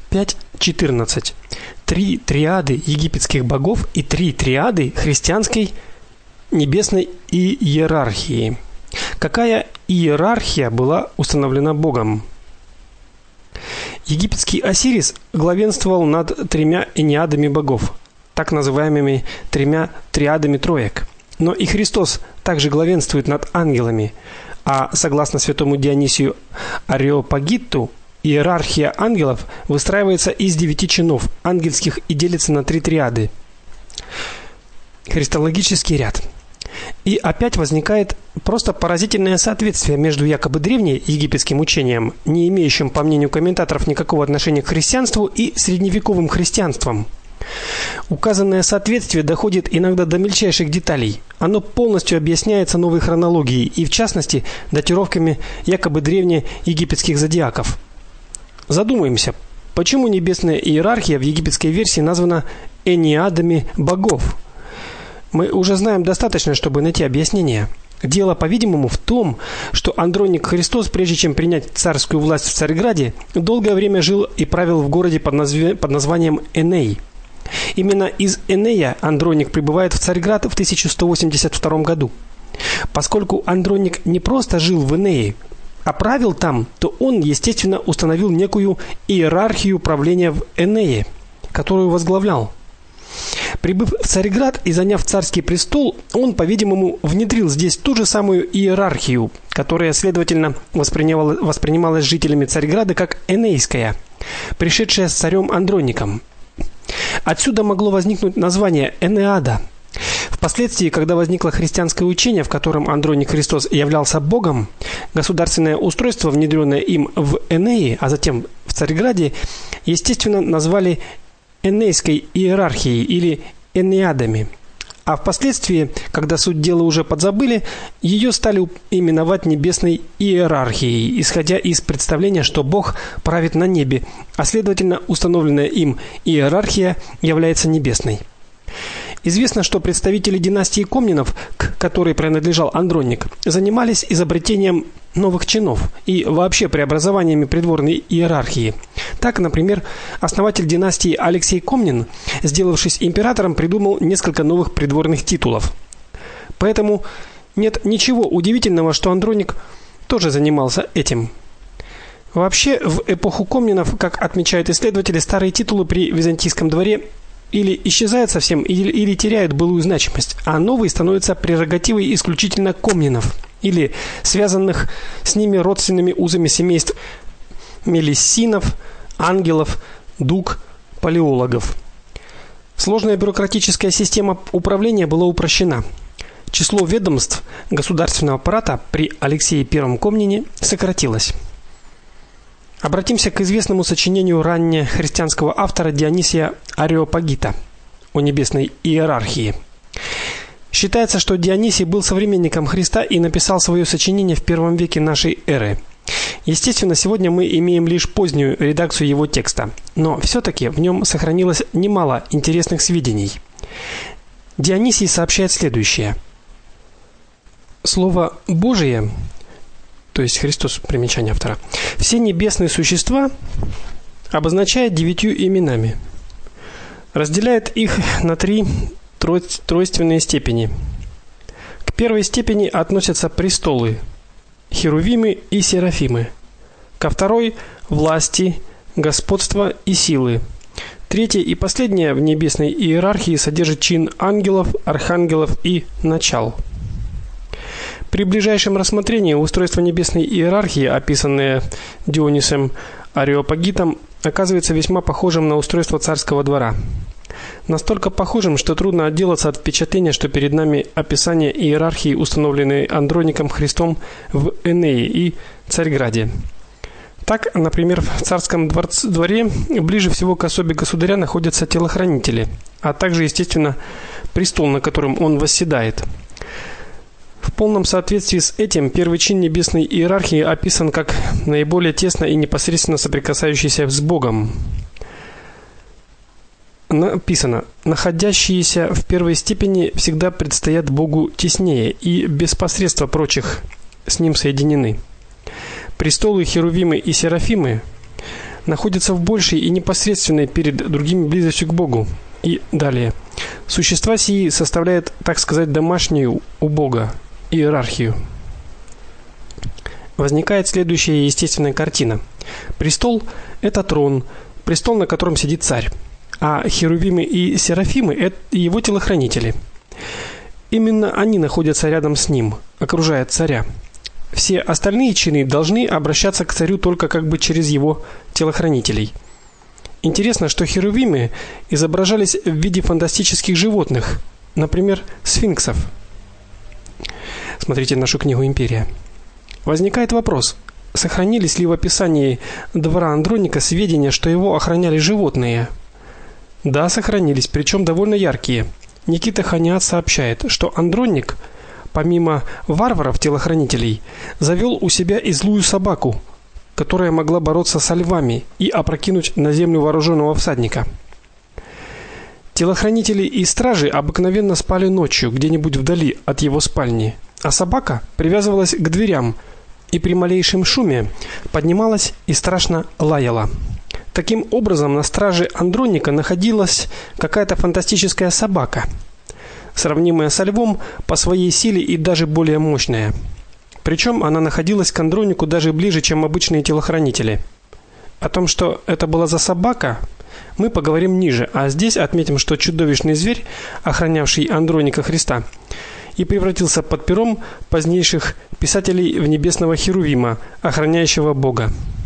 5:14. 3 триады египетских богов и 3 триады христианской небесной иерархии. Какая иерархия была установлена Богом? Египетский Осирис главенствовал над 3 энеадами богов, так называемыми 3 триадами троек. Но и Христос также главенствует над ангелами, а согласно святому Дионисию Ареопагиту, иерархия ангелов выстраивается из 9 чинов ангельских и делится на 3 триады. Христологический ряд. И опять возникает просто поразительное соответствие между якобы древнеегипетским учением, не имеющим, по мнению комментаторов, никакого отношения к христианству, и средневековым христианством. Указанное соответствие доходит иногда до мельчайших деталей. Оно полностью объясняется новой хронологией и, в частности, датировками якобы древнеегипетских зодиаков. Задумаемся, почему небесная иерархия в египетской версии названа энеадами богов? Мы уже знаем достаточно, чтобы найти объяснение. Дело, по-видимому, в том, что Андроник Христос, прежде чем принять царскую власть в Царьграде, долгое время жил и правил в городе под названием Эней. Именно из Энея Андроник прибывает в Царьград в 1182 году. Поскольку Андроник не просто жил в Энее, а правил там, то он, естественно, установил некую иерархию правления в Энее, которую возглавлял. Прибыв в Царьград и заняв царский престол, он, по-видимому, внедрил здесь ту же самую иерархию, которая, следовательно, воспринималась жителями Царьграда как энейская, пришедшая с царем Андроником. Отсюда могло возникнуть название Энеада. Впоследствии, когда возникло христианское учение, в котором Андроник Христос являлся богом, государственное устройство, внедренное им в Энее, а затем в Царьграде, естественно, назвали энейской иерархией или энеадами. А впоследствии, когда суть дела уже подзабыли, ее стали именовать небесной иерархией, исходя из представления, что Бог правит на небе, а следовательно, установленная им иерархия является небесной. Известно, что представители династии Комнинов, к которой принадлежал Андроник, занимались изобретением новых чинов и вообще преобразованиями придворной иерархии. Так, например, основатель династии Алексей Комнин, сделавшись императором, придумал несколько новых придворных титулов. Поэтому нет ничего удивительного, что Андроник тоже занимался этим. Вообще, в эпоху Комнинов, как отмечают исследователи, старые титулы при византийском дворе или исчезают совсем, или теряют былую значимость, а новые становятся прерогативой исключительно Комнинов или связанных с ними родственными узами семейств Мелиссинов, Ангелов, Дуг, Палеологов. Сложная бюрократическая система управления была упрощена. Число ведомств государственного аппарата при Алексее I Комнине сократилось. Обратимся к известному сочинению раннехристианского автора Дионисия Ареопагита о небесной иерархии. Считается, что Дионисий был современником Христа и написал свое сочинение в I веке нашей эры. Естественно, сегодня мы имеем лишь позднюю редакцию его текста, но все-таки в нем сохранилось немало интересных сведений. Дионисий сообщает следующее. Слово Божие, то есть Христос, примечание автора, все небесные существа обозначает 9 именами. Разделяет их на 3 тройственные степени. К первой степени относятся престолы, херувимы и серафимы. Ко второй власти, господство и силы. Третья и последняя в небесной иерархии содержит чин ангелов, архангелов и начал. При ближайшем рассмотрении устройство небесной иерархии, описанное Дионисием Ареопагитом, оказывается весьма похожим на устройство царского двора. Настолько похожим, что трудно отделаться от впечатления, что перед нами описание иерархии, установленной Андроником Христом в Энее и Царьграде. Так, например, в царском дворе ближе всего к особе государя находятся телохранители, а также, естественно, престол, на котором он восседает. В полном соответствии с этим первый чин небесной иерархии описан как наиболее тесно и непосредственно соприкасающийся с Богом. Написано: находящиеся в первой степени всегда предстоят Богу теснее и без посредства прочих с ним соединены. Престолы, херувимы и серафимы находятся в большей и непосредственной перед другими близостью к Богу. И далее. Существа сии составляют, так сказать, домашнюю у Бога иерархию. Возникает следующая естественная картина. Престол это трон, престол, на котором сидит царь, а херувимы и серафимы это его телохранители. Именно они находятся рядом с ним, окружая царя. Все остальные чины должны обращаться к царю только как бы через его телохранителей. Интересно, что херувимы изображались в виде фантастических животных, например, сфинксов. Смотрите нашу книгу Империя. Возникает вопрос: сохранились ли в описании двора Андроника сведения, что его охраняли животные? Да, сохранились, причем довольно яркие. Никита Ханиат сообщает, что Андроник, помимо варваров-телохранителей, завел у и злую собаку, которая могла бороться со львами и опрокинуть на землю вооруженного всадника. Телохранители и стражи обыкновенно спали ночью где-нибудь вдали от его спальни, а собака привязывалась к дверям и при малейшем шуме поднималась и страшно лаяла. Таким образом, на страже Андроника находилась какая-то фантастическая собака, сравнимая со львом по своей силе и даже более мощная. Причем она находилась к Андронику даже ближе, чем обычные телохранители. О том, что это была за собака, мы поговорим ниже, а здесь отметим, что чудовищный зверь, охранявший Андроника Христа, и превратился под пером позднейших писателей в небесного херувима, охраняющего Бога.